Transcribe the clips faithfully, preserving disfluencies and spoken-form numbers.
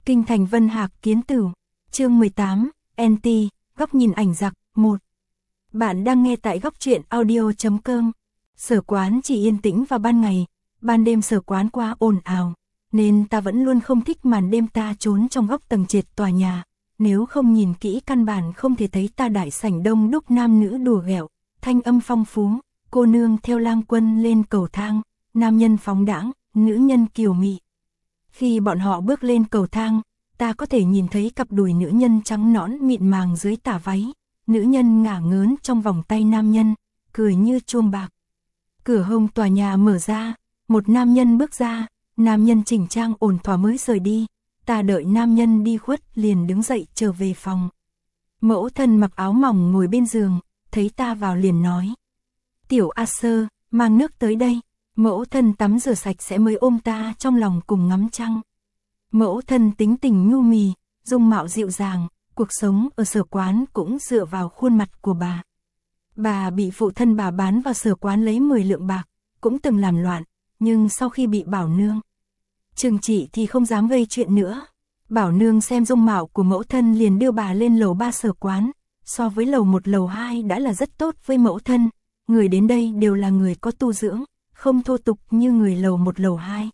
Kinh thành Vân Hạc Kiến Tửu, chương mười tám, Anti, góc nhìn ảnh giặc, một. Bạn đang nghe tại góc truyện audio chấm com. Sở quán chỉ yên tĩnh vào ban ngày, ban đêm sở quán quá ồn ào, nên ta vẫn luôn không thích màn đêm ta trốn trong góc tầng trệt tòa nhà. Nếu không nhìn kỹ căn bản không thể thấy ta đại sảnh đông đúc nam nữ đùa ghẹo, thanh âm phong phú, cô nương theo lang quân lên cầu thang, nam nhân phóng đãng, nữ nhân kiều mị. Khi bọn họ bước lên cầu thang, ta có thể nhìn thấy cặp đùi nữ nhân trắng nõn mịn màng dưới tà váy, nữ nhân ngả ngớn trong vòng tay nam nhân, cười như chuông bạc. Cửa hông tòa nhà mở ra, một nam nhân bước ra, nam nhân chỉnh trang ổn thỏa mới rời đi, ta đợi nam nhân đi khuất liền đứng dậy trở về phòng. Mẫu thân mặc áo mỏng ngồi bên giường, thấy ta vào liền nói: "Tiểu A Sơ, mang nước tới đây." Mẫu thân tắm rửa sạch sẽ mới ôm ta trong lòng cùng ngắm trăng. Mẫu thân tính tình nhu mì, dung mạo dịu dàng, cuộc sống ở sở quán cũng dựa vào khuôn mặt của bà. Bà bị phụ thân bà bán vào sở quán lấy mười lượng bạc, cũng từng làm loạn, nhưng sau khi bị Bảo Nương trừng trị thì không dám gây chuyện nữa. Bảo Nương xem dung mạo của mẫu thân liền đưa bà lên lầu ba sở quán, so với lầu một lầu hai đã là rất tốt với mẫu thân, người đến đây đều là người có tu dưỡng, không thô tục như người lầu một lầu hai.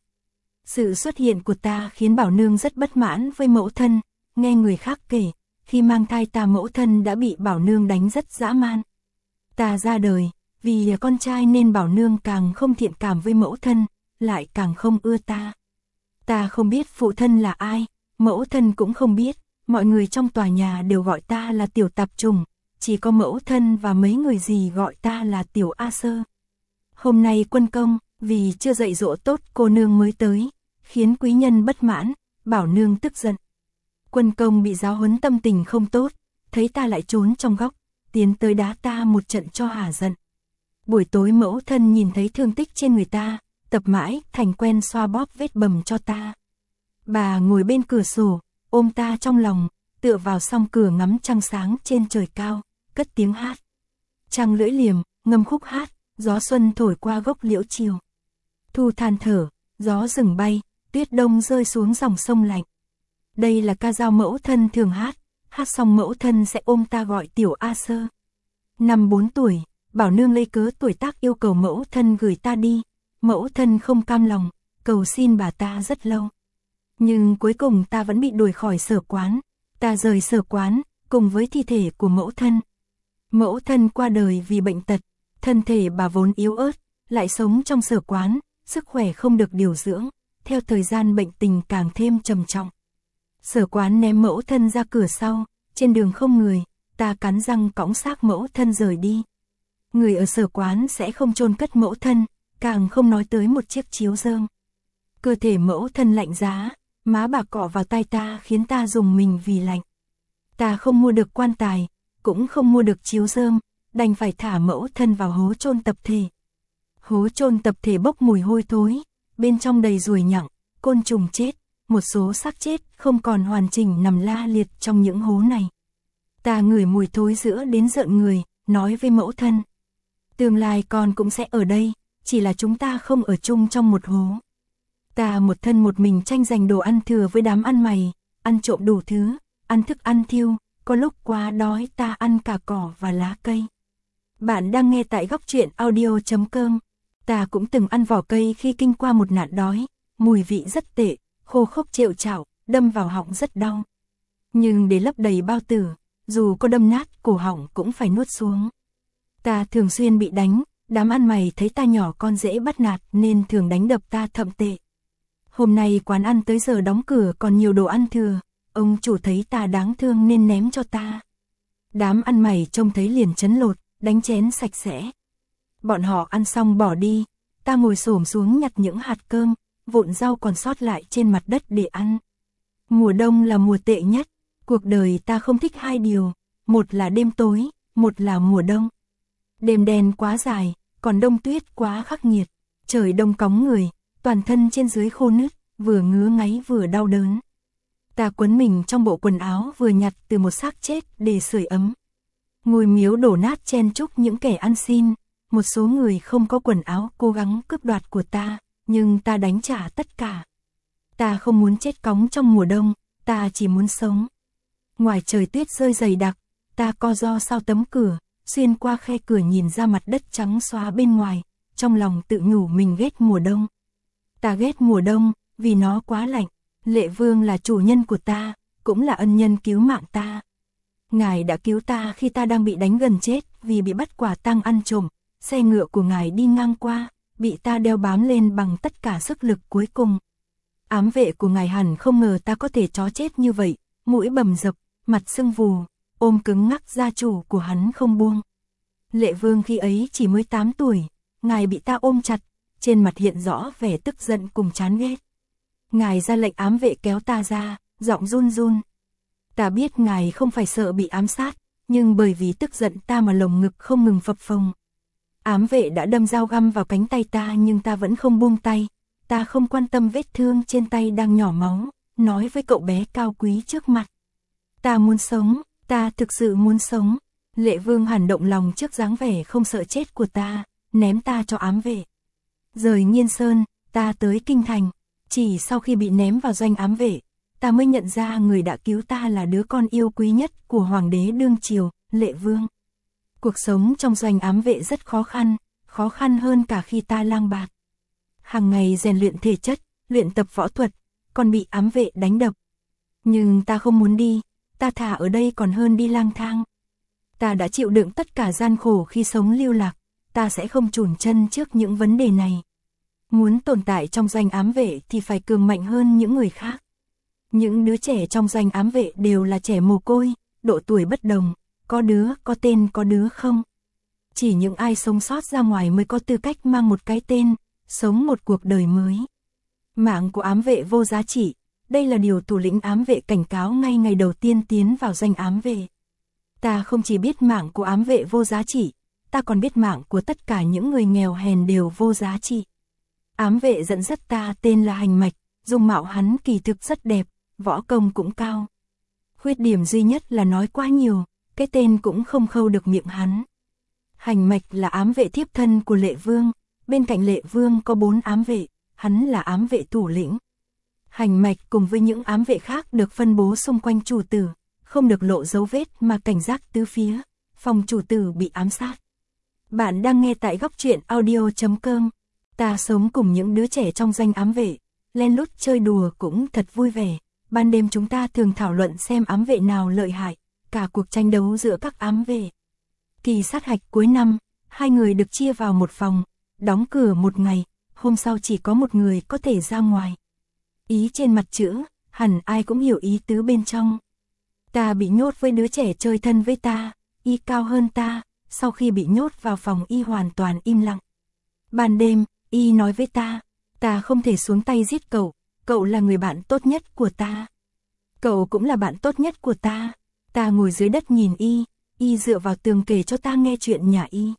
Sự xuất hiện của ta khiến Bảo Nương rất bất mãn với mẫu thân, nghe người khác kể, khi mang thai ta mẫu thân đã bị Bảo Nương đánh rất dã man. Ta ra đời, vì là con trai nên Bảo Nương càng không thiện cảm với mẫu thân, lại càng không ưa ta. Ta không biết phụ thân là ai, mẫu thân cũng không biết, mọi người trong tòa nhà đều gọi ta là tiểu tạp trùng, chỉ có mẫu thân và mấy người gì gọi ta là tiểu A Sơ. Hôm nay Quân Công, vì chưa dạy dỗ tốt cô nương mới tới, khiến quý nhân bất mãn, Bảo Nương tức giận. Quân Công bị giáo huấn tâm tình không tốt, thấy ta lại trốn trong góc, tiến tới đá ta một trận cho hả giận. Buổi tối mẫu thân nhìn thấy thương tích trên người ta, tập mãi thành quen xoa bóp vết bầm cho ta. Bà ngồi bên cửa sổ, ôm ta trong lòng, tựa vào song cửa ngắm trăng sáng trên trời cao, cất tiếng hát. Trăng lưỡi liềm, ngâm khúc hát, gió xuân thổi qua gốc liễu chiều. Thu than thở, gió rừng bay, tuyết đông rơi xuống dòng sông lạnh. Đây là ca dao mẫu thân thường hát, hát xong mẫu thân sẽ ôm ta gọi tiểu A Sơ. Năm bốn tuổi, Bảo Nương lấy cớ tuổi tác yêu cầu mẫu thân gửi ta đi, mẫu thân không cam lòng, cầu xin bà ta rất lâu. Nhưng cuối cùng ta vẫn bị đuổi khỏi sở quán, ta rời sở quán, cùng với thi thể của mẫu thân. Mẫu thân qua đời vì bệnh tật, thân thể bà vốn yếu ớt, lại sống trong sở quán, sức khỏe không được điều dưỡng, theo thời gian bệnh tình càng thêm trầm trọng. Sở quán ném mẫu thân ra cửa sau, trên đường không người, ta cắn răng cõng xác mẫu thân rời đi. Người ở sở quán sẽ không chôn cất mẫu thân, càng không nói tới một chiếc chiếu rơm. Cơ thể mẫu thân lạnh giá, má bà cọ vào tai ta khiến ta rùng mình vì lạnh. Ta không mua được quan tài, cũng không mua được chiếu rơm, đành phải thả mẫu thân vào hố chôn tập thể. Hố chôn tập thể bốc mùi hôi thối, bên trong đầy ruồi nhặng, côn trùng chết, một số xác chết không còn hoàn chỉnh nằm la liệt trong những hố này. Ta ngửi mùi thối giữa đến rợn người, nói với mẫu thân: "Tương lai con cũng sẽ ở đây, chỉ là chúng ta không ở chung trong một hố." Ta một thân một mình tranh giành đồ ăn thừa với đám ăn mày, ăn trộm đủ thứ, ăn thức ăn thiêu, có lúc quá đói ta ăn cả cỏ và lá cây. Bạn đang nghe tại góc truyện audio chấm com. Ta cũng từng ăn vỏ cây khi kinh qua một nạn đói, mùi vị rất tệ, khô khốc trệu trạo, đâm vào họng rất đau. Nhưng để lấp đầy bao tử, dù có đâm nát cổ họng cũng phải nuốt xuống. Ta thường xuyên bị đánh, đám ăn mày thấy ta nhỏ con dễ bắt nạt nên thường đánh đập ta thậm tệ. Hôm nay quán ăn tới giờ đóng cửa còn nhiều đồ ăn thừa, ông chủ thấy ta đáng thương nên ném cho ta. Đám ăn mày trông thấy liền chấn lột, đánh chén sạch sẽ. Bọn họ ăn xong bỏ đi, ta ngồi xổm xuống nhặt những hạt cơm, vụn rau còn sót lại trên mặt đất để ăn. Mùa đông là mùa tệ nhất, cuộc đời ta không thích hai điều, một là đêm tối, một là mùa đông. Đêm đen quá dài, còn đông tuyết quá khắc nghiệt, trời đông cóng người, toàn thân trên dưới khô nứt, vừa ngứa ngáy vừa đau đớn. Ta quấn mình trong bộ quần áo vừa nhặt từ một xác chết để sưởi ấm. Ngôi miếu đổ nát chen chúc những kẻ ăn xin, một số người không có quần áo cố gắng cướp đoạt của ta, nhưng ta đánh trả tất cả. Ta không muốn chết cóng trong mùa đông, ta chỉ muốn sống. Ngoài trời tuyết rơi dày đặc, ta co ro sau tấm cửa, xuyên qua khe cửa nhìn ra mặt đất trắng xóa bên ngoài, trong lòng tự nhủ mình ghét mùa đông. Ta ghét mùa đông, vì nó quá lạnh. Lệ Vương là chủ nhân của ta, cũng là ân nhân cứu mạng ta. Ngài đã cứu ta khi ta đang bị đánh gần chết vì bị bắt quả tang ăn trộm, xe ngựa của ngài đi ngang qua, bị ta đeo bám lên bằng tất cả sức lực cuối cùng. Ám vệ của ngài hẳn không ngờ ta có thể chó chết như vậy, mũi bầm dập, mặt sưng vù, ôm cứng ngắc gia chủ của hắn không buông. Lệ Vương khi ấy chỉ mới tám tuổi, ngài bị ta ôm chặt, trên mặt hiện rõ vẻ tức giận cùng chán ghét. Ngài ra lệnh ám vệ kéo ta ra, giọng run run. Ta biết ngài không phải sợ bị ám sát, nhưng bởi vì tức giận ta mà lồng ngực không ngừng phập phồng. Ám vệ đã đâm dao găm vào cánh tay ta nhưng ta vẫn không buông tay. Ta không quan tâm vết thương trên tay đang nhỏ máu, nói với cậu bé cao quý trước mặt. Ta muốn sống, ta thực sự muốn sống. Lệ Vương hẳn động lòng trước dáng vẻ không sợ chết của ta, ném ta cho ám vệ. Rời Nghiên Sơn, ta tới Kinh Thành. Chỉ sau khi bị ném vào doanh ám vệ, ta mới nhận ra người đã cứu ta là đứa con yêu quý nhất của Hoàng đế đương triều, Lệ Vương. Cuộc sống trong doanh ám vệ rất khó khăn, khó khăn hơn cả khi ta lang bạt. Hàng ngày rèn luyện thể chất, luyện tập võ thuật, còn bị ám vệ đánh đập. Nhưng ta không muốn đi, ta thà ở đây còn hơn đi lang thang. Ta đã chịu đựng tất cả gian khổ khi sống lưu lạc, ta sẽ không chùn chân trước những vấn đề này. Muốn tồn tại trong doanh ám vệ thì phải cường mạnh hơn những người khác. Những đứa trẻ trong doanh ám vệ đều là trẻ mồ côi, độ tuổi bất đồng, có đứa có tên có đứa không. Chỉ những ai sống sót ra ngoài mới có tư cách mang một cái tên, sống một cuộc đời mới. Mạng của ám vệ vô giá trị, đây là điều thủ lĩnh ám vệ cảnh cáo ngay ngày đầu tiên tiến vào doanh ám vệ. Ta không chỉ biết mạng của ám vệ vô giá trị, ta còn biết mạng của tất cả những người nghèo hèn đều vô giá trị. Ám vệ dẫn dắt ta tên là Hành Mạch, dung mạo hắn kỳ thực rất đẹp, võ công cũng cao. Khuyết điểm duy nhất là nói quá nhiều, cái tên cũng không khâu được miệng hắn. Hành Mạch là ám vệ thiếp thân của Lệ Vương, bên cạnh Lệ Vương có bốn ám vệ, hắn là ám vệ thủ lĩnh. Hành Mạch cùng với những ám vệ khác được phân bố xung quanh chủ tử, không được lộ dấu vết mà cảnh giác tứ phía, phòng chủ tử bị ám sát. Bạn đang nghe tại góc truyện audio chấm com. Ta sống cùng những đứa trẻ trong doanh ám vệ, len lút chơi đùa cũng thật vui vẻ. Ban đêm chúng ta thường thảo luận xem ám vệ nào lợi hại, cả cuộc tranh đấu giữa các ám vệ. Kỳ sát hạch cuối năm, hai người được chia vào một phòng, đóng cửa một ngày, hôm sau chỉ có một người có thể ra ngoài. Ý trên mặt chữ, hẳn ai cũng hiểu ý tứ bên trong. Ta bị nhốt với đứa trẻ chơi thân với ta, y cao hơn ta, sau khi bị nhốt vào phòng y hoàn toàn im lặng. Ban đêm, y nói với ta, ta không thể xuống tay giết cậu, cậu là người bạn tốt nhất của ta. Cậu cũng là bạn tốt nhất của ta. Ta ngồi dưới đất nhìn y, y dựa vào tường kể cho ta nghe chuyện nhà y.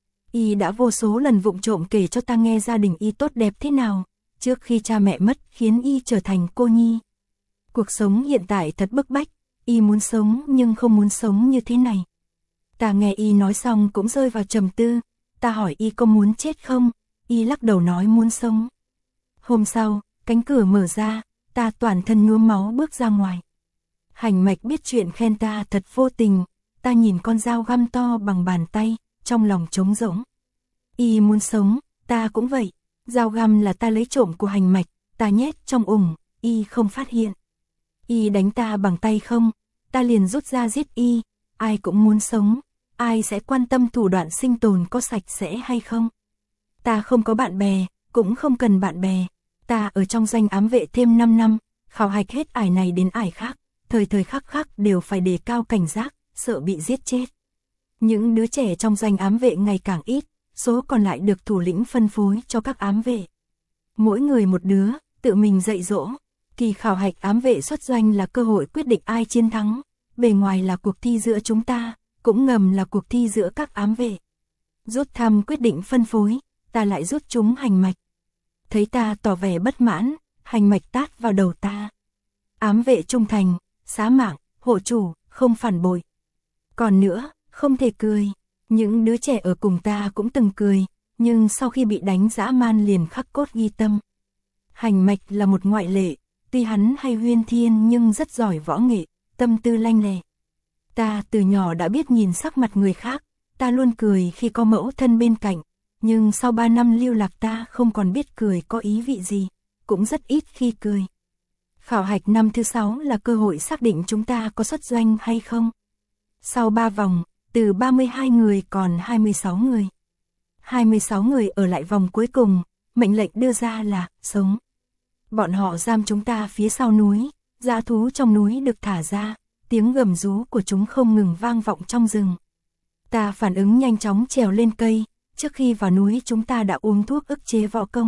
Y đã vô số lần vụng trộm kể cho ta nghe gia đình y tốt đẹp thế nào, trước khi cha mẹ mất khiến y trở thành cô nhi. Cuộc sống hiện tại thật bức bách, y muốn sống nhưng không muốn sống như thế này. Ta nghe y nói xong cũng rơi vào trầm tư, ta hỏi y có muốn chết không, y lắc đầu nói muốn sống. Hôm sau, cánh cửa mở ra, ta toàn thân nhuốm máu bước ra ngoài. Hành Mạch biết chuyện khen ta thật vô tình, ta nhìn con dao găm to bằng bàn tay, trong lòng trống rỗng. Y muốn sống, ta cũng vậy, dao găm là ta lấy trộm của Hành Mạch, ta nhét trong ủng, y không phát hiện. Y đánh ta bằng tay không, ta liền rút ra giết y, ai cũng muốn sống, ai sẽ quan tâm thủ đoạn sinh tồn có sạch sẽ hay không. Ta không có bạn bè, cũng không cần bạn bè. Ta ở trong doanh ám vệ thêm năm năm, khảo hạch hết ải này đến ải khác, thời thời khắc khắc đều phải đề cao cảnh giác, sợ bị giết chết. Những đứa trẻ trong doanh ám vệ ngày càng ít, số còn lại được thủ lĩnh phân phối cho các ám vệ. Mỗi người một đứa, tự mình dạy dỗ. Kỳ khảo hạch ám vệ xuất doanh là cơ hội quyết định ai chiến thắng, bề ngoài là cuộc thi giữa chúng ta, cũng ngầm là cuộc thi giữa các ám vệ. Rút thăm quyết định phân phối, ta lại rút chúng Hành Mạch. Thấy ta tỏ vẻ bất mãn, Hành Mạch tát vào đầu ta. Ám vệ trung thành, xá mạng, hộ chủ, không phản bội. Còn nữa, không thể cười. Những đứa trẻ ở cùng ta cũng từng cười, nhưng sau khi bị đánh dã man liền khắc cốt ghi tâm. Hành Mạch là một ngoại lệ, tuy hắn hay huyên thiên nhưng rất giỏi võ nghệ, tâm tư lanh lẹ. Ta từ nhỏ đã biết nhìn sắc mặt người khác, ta luôn cười khi có mẫu thân bên cạnh, nhưng sau ba năm lưu lạc ta không còn biết cười có ý vị gì, cũng rất ít khi cười. Khảo hạch năm thứ sáu là cơ hội xác định chúng ta có xuất doanh hay không. Sau ba vòng, từ ba mươi hai người còn hai mươi sáu người. hai mươi sáu người ở lại vòng cuối cùng, mệnh lệnh đưa ra là sống. Bọn họ giam chúng ta phía sau núi, dã thú trong núi được thả ra, tiếng gầm rú của chúng không ngừng vang vọng trong rừng. Ta phản ứng nhanh chóng trèo lên cây, trước khi vào núi chúng ta đã uống thuốc ức chế võ công.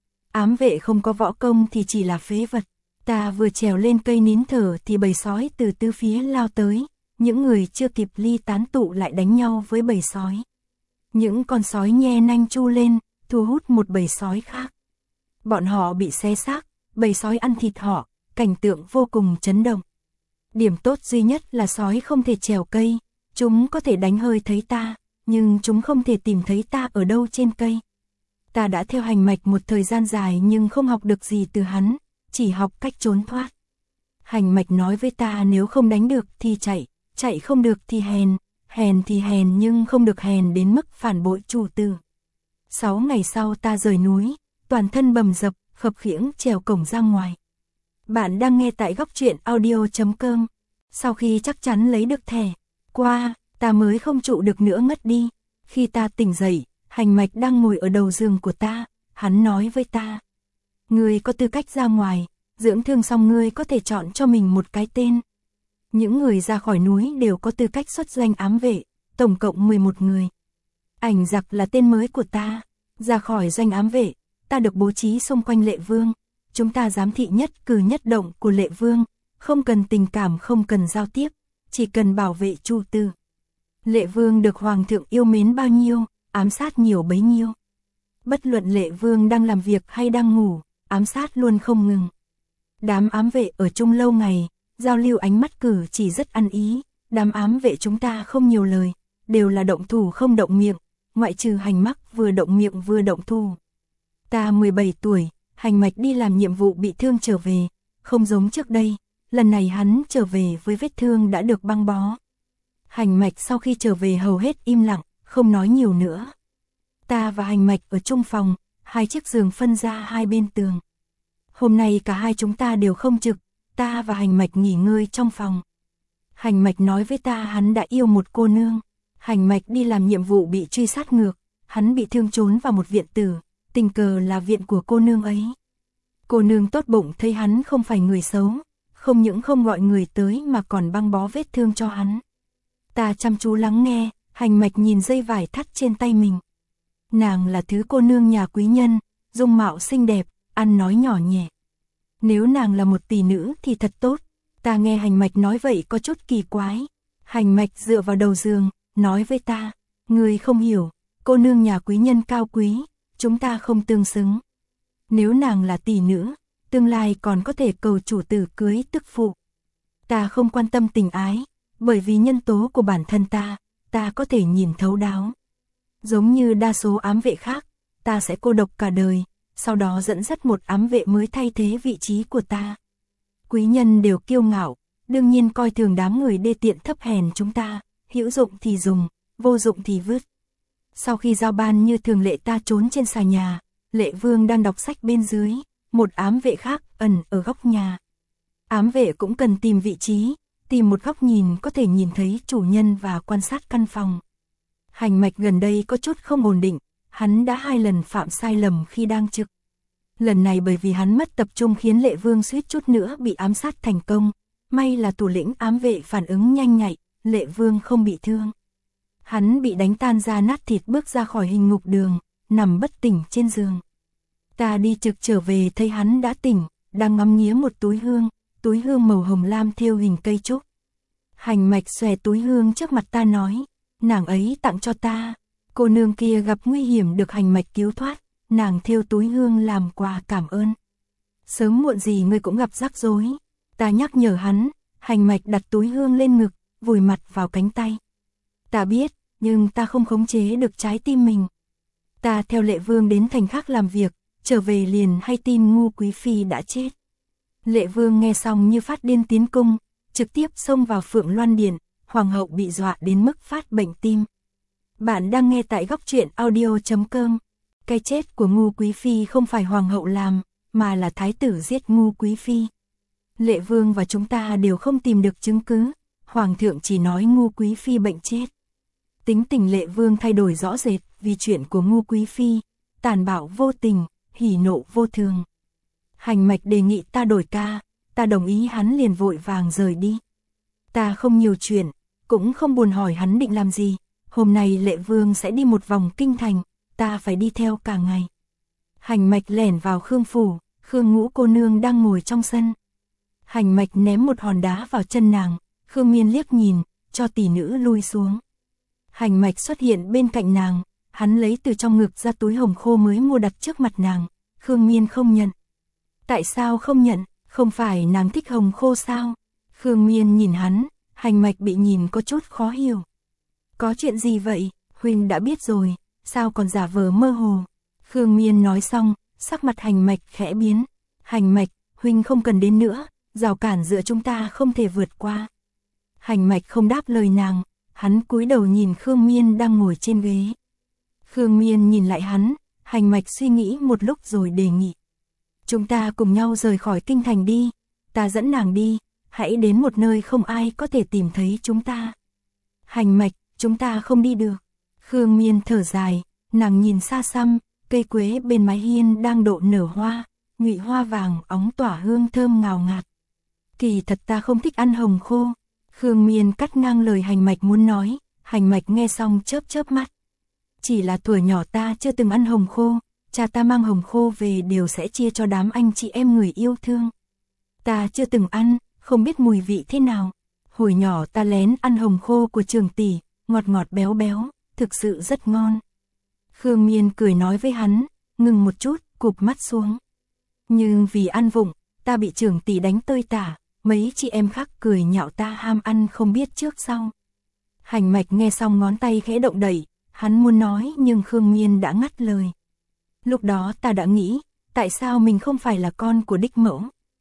Ám vệ không có võ công thì chỉ là phế vật. Ta vừa trèo lên cây nín thở thì bầy sói từ tứ phía lao tới, những người chưa kịp ly tán tụ lại đánh nhau với bầy sói. Những con sói nhe nanh chu lên, thu hút một bầy sói khác. Bọn họ bị xé xác, bầy sói ăn thịt họ, cảnh tượng vô cùng chấn động. Điểm tốt duy nhất là sói không thể trèo cây, chúng có thể đánh hơi thấy ta, nhưng chúng không thể tìm thấy ta ở đâu trên cây. Ta đã theo Hành Mạch một thời gian dài nhưng không học được gì từ hắn, chỉ học cách trốn thoát. Hành Mạch nói với ta nếu không đánh được thì chạy, chạy không được thì hèn, hèn thì hèn nhưng không được hèn đến mức phản bội chủ tử. Sáu ngày sau ta rời núi, toàn thân bầm dập, khập khiễng trèo cổng ra ngoài. Bạn đang nghe tại góc truyện audio chấm com. Sau khi chắc chắn lấy được thẻ qua, ta mới không trụ được nữa ngất đi. Khi ta tỉnh dậy, Hành Mạch đang ngồi ở đầu giường của ta, hắn nói với ta. Ngươi có tư cách ra ngoài, dưỡng thương xong ngươi có thể chọn cho mình một cái tên. Những người ra khỏi núi đều có tư cách xuất danh ám vệ, tổng cộng mười một người. Ảnh Giặc là tên mới của ta, ra khỏi doanh ám vệ, ta được bố trí xung quanh Lệ Vương. Chúng ta giám thị nhất cử nhất động của Lệ Vương, không cần tình cảm không cần giao tiếp, chỉ cần bảo vệ Chu Tư. Lệ Vương được Hoàng thượng yêu mến bao nhiêu, ám sát nhiều bấy nhiêu. Bất luận Lệ Vương đang làm việc hay đang ngủ, ám sát luôn không ngừng. Đám ám vệ ở chung lâu ngày, giao lưu ánh mắt cử chỉ rất ăn ý, đám ám vệ chúng ta không nhiều lời, đều là động thủ không động miệng, ngoại trừ Hành Mắc vừa động miệng vừa động thủ. Ta mười bảy tuổi, Hành Mạch đi làm nhiệm vụ bị thương trở về, không giống trước đây, lần này hắn trở về với vết thương đã được băng bó. Hành Mạch sau khi trở về hầu hết im lặng, không nói nhiều nữa. Ta và Hành Mạch ở chung phòng, hai chiếc giường phân ra hai bên tường. Hôm nay cả hai chúng ta đều không trực, ta và Hành Mạch nghỉ ngơi trong phòng. Hành Mạch nói với ta hắn đã yêu một cô nương. Hành Mạch đi làm nhiệm vụ bị truy sát ngược, hắn bị thương trốn vào một viện tử, tình cờ là viện của cô nương ấy. Cô nương tốt bụng thấy hắn không phải người xấu, không những không gọi người tới mà còn băng bó vết thương cho hắn. Ta chăm chú lắng nghe, Hành Mạch nhìn dây vải thắt trên tay mình. Nàng là thứ cô nương nhà quý nhân, dung mạo xinh đẹp, ăn nói nhỏ nhẹ. Nếu nàng là một tỷ nữ thì thật tốt. Ta nghe Hành Mạch nói vậy có chút kỳ quái. Hành Mạch dựa vào đầu giường, nói với ta, ngươi không hiểu, cô nương nhà quý nhân cao quý, chúng ta không tương xứng. Nếu nàng là tỷ nữ, tương lai còn có thể cầu chủ tử cưới tức phụ. Ta không quan tâm tình ái, bởi vì nhân tố của bản thân ta, ta có thể nhìn thấu đáo. Giống như đa số ám vệ khác, ta sẽ cô độc cả đời, sau đó dẫn dắt một ám vệ mới thay thế vị trí của ta. Quý nhân đều kiêu ngạo, đương nhiên coi thường đám người đê tiện thấp hèn chúng ta, hữu dụng thì dùng, vô dụng thì vứt. Sau khi giao ban như thường lệ ta trốn trên xà nhà, Lệ Vương đang đọc sách bên dưới, một ám vệ khác ẩn ở góc nhà. Ám vệ cũng cần tìm vị trí, tìm một góc nhìn có thể nhìn thấy chủ nhân và quan sát căn phòng. Hành Mạch gần đây có chút không ổn định, hắn đã hai lần phạm sai lầm khi đang trực. Lần này bởi vì hắn mất tập trung khiến Lệ Vương suýt chút nữa bị ám sát thành công, may là thủ lĩnh ám vệ phản ứng nhanh nhạy, Lệ Vương không bị thương. Hắn bị đánh tan ra nát thịt bước ra khỏi hình ngục đường, nằm bất tỉnh trên giường. Ta đi trực trở về thấy hắn đã tỉnh, đang ngắm nghía một túi hương, túi hương màu hồng lam thêu hình cây trúc. Hành Mạch xòe túi hương trước mặt ta nói, nàng ấy tặng cho ta, cô nương kia gặp nguy hiểm được Hành Mạch cứu thoát, nàng thêu túi hương làm quà cảm ơn. Sớm muộn gì ngươi cũng gặp rắc rối. Ta nhắc nhở hắn, Hành Mạch đặt túi hương lên ngực, vùi mặt vào cánh tay. Ta biết, nhưng ta không khống chế được trái tim mình. Ta theo Lệ Vương đến thành khác làm việc, trở về liền hay tin Ngu Quý Phi đã chết. Lệ Vương nghe xong như phát điên tiến cung, trực tiếp xông vào Phượng Loan Điện, hoàng hậu bị dọa đến mức phát bệnh tim. Bạn đang nghe tại góc truyện audio chấm com. Cái chết của Ngu Quý Phi không phải hoàng hậu làm, mà là thái tử giết Ngu Quý Phi. Lệ Vương và chúng ta đều không tìm được chứng cứ, hoàng thượng chỉ nói Ngu Quý Phi bệnh chết. Tính tình Lệ Vương thay đổi rõ rệt vì chuyện của Ngu Quý Phi, tàn bạo vô tình, hỉ nộ vô thường. Hành Mạch đề nghị ta đổi ca, ta đồng ý, hắn liền vội vàng rời đi. Ta không nhiều chuyện, cũng không buồn hỏi hắn định làm gì, hôm nay Lệ Vương sẽ đi một vòng kinh thành, ta phải đi theo cả ngày. Hành Mạch lẻn vào Khương phủ, Khương Ngũ cô nương đang ngồi trong sân. Hành Mạch ném một hòn đá vào chân nàng, Khương Miên liếc nhìn, cho tỷ nữ lui xuống. Hành Mạch xuất hiện bên cạnh nàng, hắn lấy từ trong ngực ra túi hồng khô mới mua đặt trước mặt nàng, Khương Miên không nhận. Tại sao không nhận, không phải nàng thích hồng khô sao? Khương Miên nhìn hắn, Hành Mạch bị nhìn có chút khó hiểu. Có chuyện gì vậy, huynh đã biết rồi, sao còn giả vờ mơ hồ? Khương Miên nói xong, sắc mặt Hành Mạch khẽ biến. Hành Mạch, huynh không cần đến nữa, rào cản giữa chúng ta không thể vượt qua. Hành Mạch không đáp lời nàng, hắn cúi đầu nhìn Khương Miên đang ngồi trên ghế. Khương Miên nhìn lại hắn, Hành Mạch suy nghĩ một lúc rồi đề nghị. Chúng ta cùng nhau rời khỏi kinh thành đi, ta dẫn nàng đi, hãy đến một nơi không ai có thể tìm thấy chúng ta. Hành Mạch, chúng ta không đi được. Khương Miên thở dài, nàng nhìn xa xăm, cây quế bên mái hiên đang độ nở hoa, nhụy hoa vàng óng tỏa hương thơm ngào ngạt. Kỳ thật ta không thích ăn hồng khô. Khương Miên cắt ngang lời Hành Mạch muốn nói, Hành Mạch nghe xong chớp chớp mắt. Chỉ là tuổi nhỏ ta chưa từng ăn hồng khô, cha ta mang hồng khô về đều sẽ chia cho đám anh chị em người yêu thương. Ta chưa từng ăn, không biết mùi vị thế nào. Hồi nhỏ ta lén ăn hồng khô của Trường tỷ, ngọt ngọt béo béo, thực sự rất ngon. Khương Miên cười nói với hắn, ngừng một chút, cụp mắt xuống. Nhưng vì ăn vụng, ta bị Trường tỷ đánh tơi tả, mấy chị em khác cười nhạo ta ham ăn không biết trước sau. Hành Mạch nghe xong ngón tay khẽ động đẩy, hắn muốn nói nhưng Khương Miên đã ngắt lời. Lúc đó ta đã nghĩ, tại sao mình không phải là con của đích mẫu?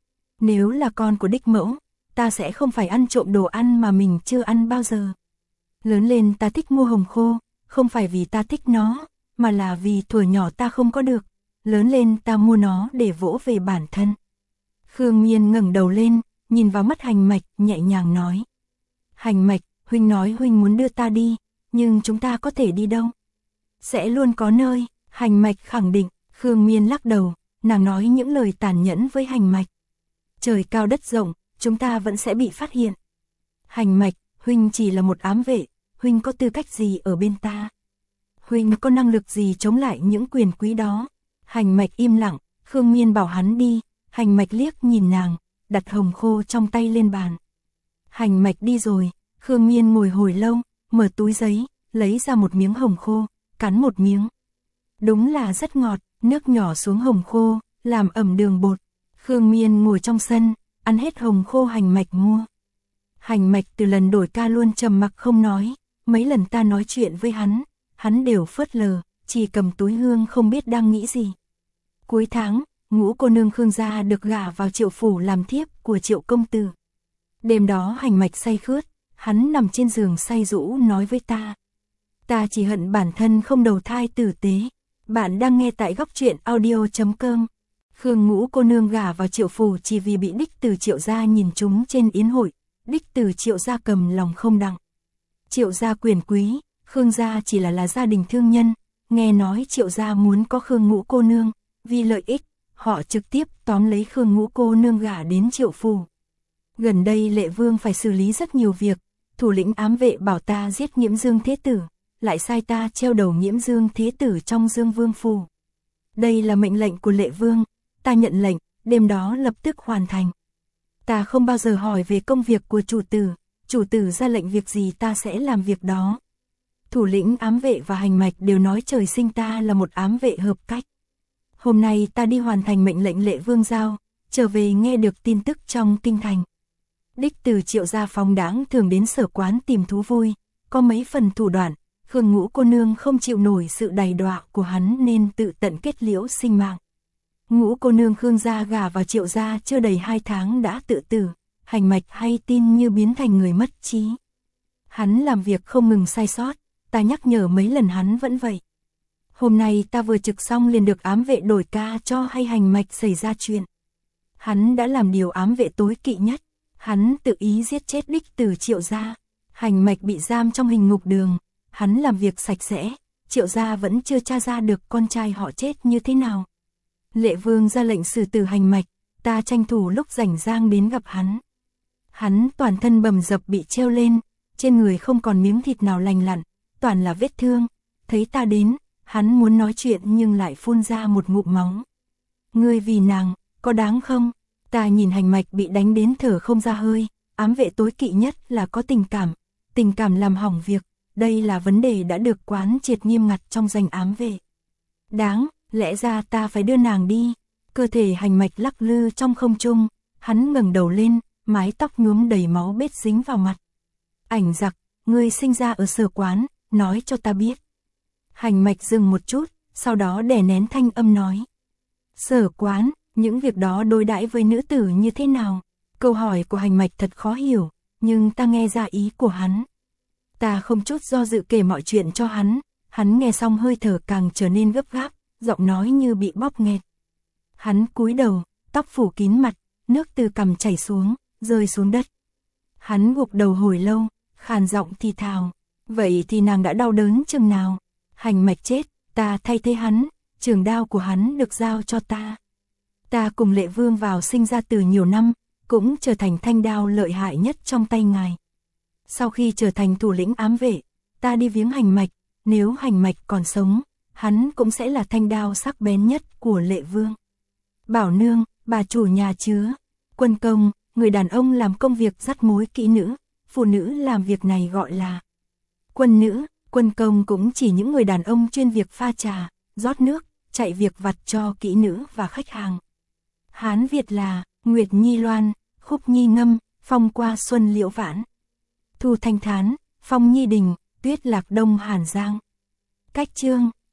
Nếu là con của đích mẫu, ta sẽ không phải ăn trộm đồ ăn mà mình chưa ăn bao giờ. Lớn lên ta thích mua hồng khô, không phải vì ta thích nó, mà là vì thuở nhỏ ta không có được. Lớn lên ta mua nó để vỗ về bản thân. Khương Miên ngẩng đầu lên, nhìn vào mắt Hành Mạch, nhẹ nhàng nói. Hành Mạch, huynh nói huynh muốn đưa ta đi, nhưng chúng ta có thể đi đâu? Sẽ luôn có nơi, Hành Mạch khẳng định. Khương Miên lắc đầu, nàng nói những lời tàn nhẫn với Hành Mạch. Trời cao đất rộng, chúng ta vẫn sẽ bị phát hiện. Hành Mạch, huynh chỉ là một ám vệ, huynh có tư cách gì ở bên ta? Huynh có năng lực gì chống lại những quyền quý đó? Hành Mạch im lặng, Khương Miên bảo hắn đi, Hành Mạch liếc nhìn nàng, đặt hồng khô trong tay lên bàn. Hành Mạch đi rồi, Khương Miên ngồi hồi lâu, mở túi giấy, lấy ra một miếng hồng khô, cắn một miếng. Đúng là rất ngọt, nước nhỏ xuống hồng khô, làm ẩm đường bột. Khương Miên ngồi trong sân, ăn hết hồng khô Hành Mạch mua. Hành Mạch từ lần đổi ca luôn trầm mặc không nói, mấy lần ta nói chuyện với hắn, hắn đều phớt lờ, chỉ cầm túi hương không biết đang nghĩ gì. Cuối tháng, Ngũ cô nương Khương gia được gả vào Triệu phủ làm thiếp của Triệu công tử. Đêm đó Hành Mạch say khướt, hắn nằm trên giường say rũ nói với ta. Ta chỉ hận bản thân không đầu thai tử tế. Bạn đang nghe tại góc truyện audio chấm com. Khương Ngũ cô nương gả vào Triệu phủ chỉ vì bị đích từ Triệu gia nhìn chúng trên yến hội, đích từ Triệu gia cầm lòng không đặng. Triệu gia quyền quý, Khương gia chỉ là là gia đình thương nhân, nghe nói Triệu gia muốn có Khương Ngũ cô nương, vì lợi ích, họ trực tiếp tóm lấy Khương Ngũ cô nương gả đến Triệu phủ. Gần đây Lệ Vương phải xử lý rất nhiều việc, thủ lĩnh ám vệ bảo ta giết Nhiễm Dương Thế Tử, lại sai ta treo đầu Nhiễm Dương Thế Tử trong Dương Vương phủ. Đây là mệnh lệnh của Lệ Vương, ta nhận lệnh, đêm đó lập tức hoàn thành. Ta không bao giờ hỏi về công việc của chủ tử, chủ tử ra lệnh việc gì ta sẽ làm việc đó. Thủ lĩnh ám vệ và Hành Mạch đều nói trời sinh ta là một ám vệ hợp cách. Hôm nay ta đi hoàn thành mệnh lệnh Lệ Vương giao, trở về nghe được tin tức trong kinh thành. Đích từ Triệu gia phóng đãng thường đến sở quán tìm thú vui, có mấy phần thủ đoạn, Khương Ngũ cô nương không chịu nổi sự đầy đọa của hắn nên tự tận kết liễu sinh mạng. Ngũ cô nương Khương gia gả vào Triệu gia chưa đầy hai tháng đã tự tử, Hành Mạch hay tin như biến thành người mất trí. Hắn làm việc không ngừng sai sót, ta nhắc nhở mấy lần hắn vẫn vậy. Hôm nay ta vừa trực xong liền được ám vệ đổi ca cho hay Hành Mạch xảy ra chuyện. Hắn đã làm điều ám vệ tối kỵ nhất, hắn tự ý giết chết đích tử Triệu gia. Hành Mạch bị giam trong hình ngục đường, hắn làm việc sạch sẽ, Triệu gia vẫn chưa tra ra được con trai họ chết như thế nào. Lệ Vương ra lệnh xử tử Hành Mạch, ta tranh thủ lúc rảnh rang đến gặp hắn. Hắn toàn thân bầm dập bị treo lên, trên người không còn miếng thịt nào lành lặn, toàn là vết thương. Thấy ta đến, hắn muốn nói chuyện nhưng lại phun ra một ngụm máu. Ngươi vì nàng, có đáng không? Ta nhìn Hành Mạch bị đánh đến thở không ra hơi, ám vệ tối kỵ nhất là có tình cảm, tình cảm làm hỏng việc, đây là vấn đề đã được quán triệt nghiêm ngặt trong danh ám vệ. Đáng, lẽ ra ta phải đưa nàng đi. Cơ thể Hành Mạch lắc lư trong không trung, hắn ngẩng đầu lên, mái tóc nhuốm đầy máu bết dính vào mặt. Ảnh giặc, ngươi sinh ra ở Sở Quán, nói cho ta biết. Hành Mạch dừng một chút, sau đó đè nén thanh âm nói. Sở Quán, những việc đó đối đãi với nữ tử như thế nào? Câu hỏi của Hành Mạch thật khó hiểu, nhưng ta nghe ra ý của hắn. Ta không chút do dự kể mọi chuyện cho hắn, hắn nghe xong hơi thở càng trở nên gấp gáp, giọng nói như bị bóp nghẹt. Hắn cúi đầu, tóc phủ kín mặt, nước từ cằm chảy xuống, rơi xuống đất. Hắn gục đầu hồi lâu, khàn giọng thì thào, vậy thì nàng đã đau đớn chừng nào? Hành Mạch chết, ta thay thế hắn, trường đao của hắn được giao cho ta. Ta cùng Lệ Vương vào sinh ra từ nhiều năm, cũng trở thành thanh đao lợi hại nhất trong tay ngài. Sau khi trở thành thủ lĩnh ám vệ, ta đi viếng Hành Mạch, nếu Hành Mạch còn sống, hắn cũng sẽ là thanh đao sắc bén nhất của Lệ Vương. Bảo nương, bà chủ nhà chứa, Quân Công, người đàn ông làm công việc dắt mối kỹ nữ, phụ nữ làm việc này gọi là quân nữ. Quân Công cũng chỉ những người đàn ông chuyên việc pha trà, rót nước, chạy việc vặt cho kỹ nữ và khách hàng. Hán Việt là Nguyệt Nhi Loan, Khúc Nhi Ngâm, Phong Qua Xuân Liễu Vãn, Thu Thanh Thán, Phong Nhi Đình, Tuyết Lạc Đông Hàn Giang. Cách chương